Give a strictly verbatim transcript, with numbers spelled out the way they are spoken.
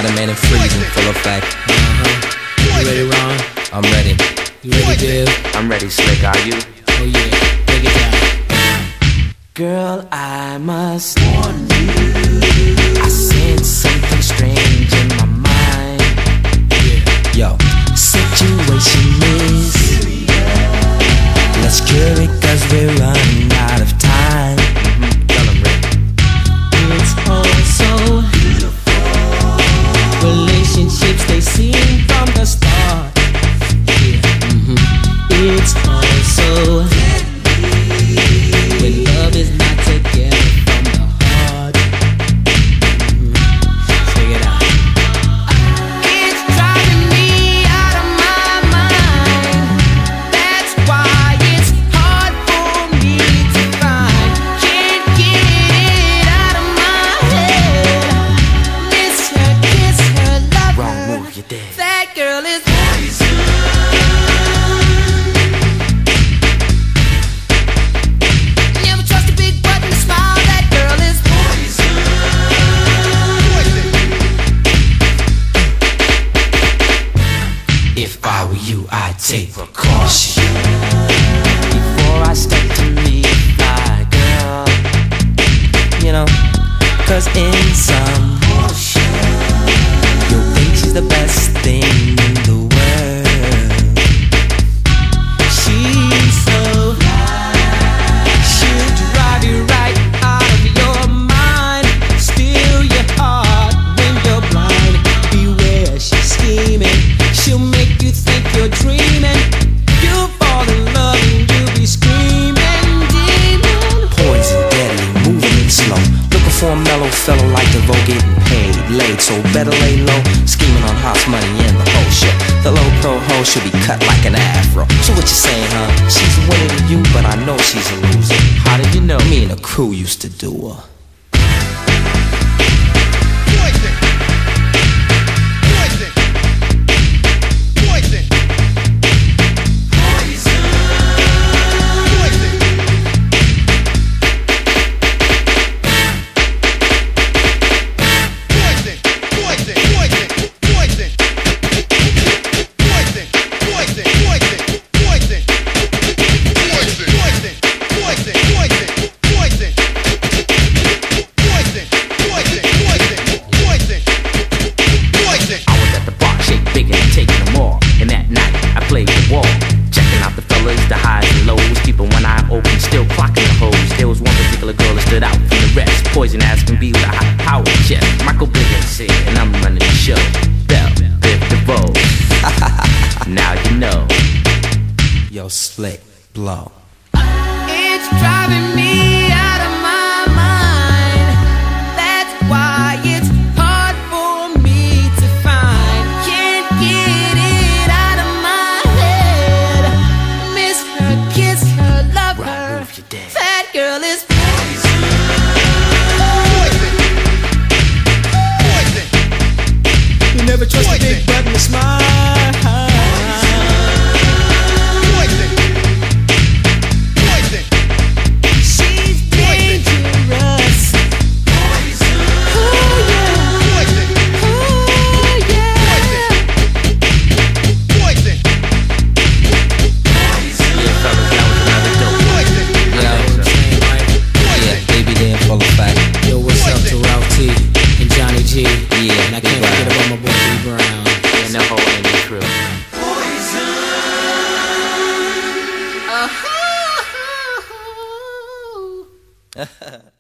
man and freeze in full effect. Uh-huh. You ready, Ron? I'm ready. You ready, Bill? I'm ready, Slick, are you? Oh yeah, take it down. Girl, I must warn you, I sense something strange in my mind. Yeah. Yo, situation is serious. Let's cure it cause we're running out of time. Mm-hmm. Tell 'em, Rick. It's all so beautiful. Relationships, they seem from the start. Yeah. Mm-hmm. It's all so when love is not together from the heart. Mm-hmm. Check it out. It's driving me out of my mind. That's why it's hard for me to find. Can't get it out of my head. Miss her, kiss her, love Wrong her. move, you're dead. That girl is never trust a big button to smile. That girl is If I were you, I'd take precaution before I step to meet my girl. You know, cause in some you'll think she's the best thing in the world. She's so she'll drive you right out of your mind, steal your heart when you're blind. Beware, she's scheming. She'll make you think you're dreaming. You'll fall in love and you'll be screaming, demon. Poison, deadly, moving slow. Looking for a mellow fellow like the Vogue, getting paid, laid, so better lay low. Scheming on house money and the whole shit. The low pro hoe should be cut like an afro. So what you saying, huh? She's a winner to you, but I know she's a loser. How did you know? Me and the crew used to do her. Poison asking B with a high power check. Michael Biggins here, and I'm running the show. Bell, Biff DeVoe. Now you know. Yo, Slick, blow. it's driving me out of my mind. That's why it's hard for me to find. Can't get it out of my head. Miss her, kiss her, love her. Move, you're dead. That girl is Never trust a big button to smile. she's dangerous. Oh yeah. Oh yeah. Yeah, fellas, that was another dope. Yo, yeah, baby, they in full effect. Yo, what's up to Ralph T and Johnny G? Yeah, And I can't forget about my boy B Brown. And the whole N D crew. Uh-huh.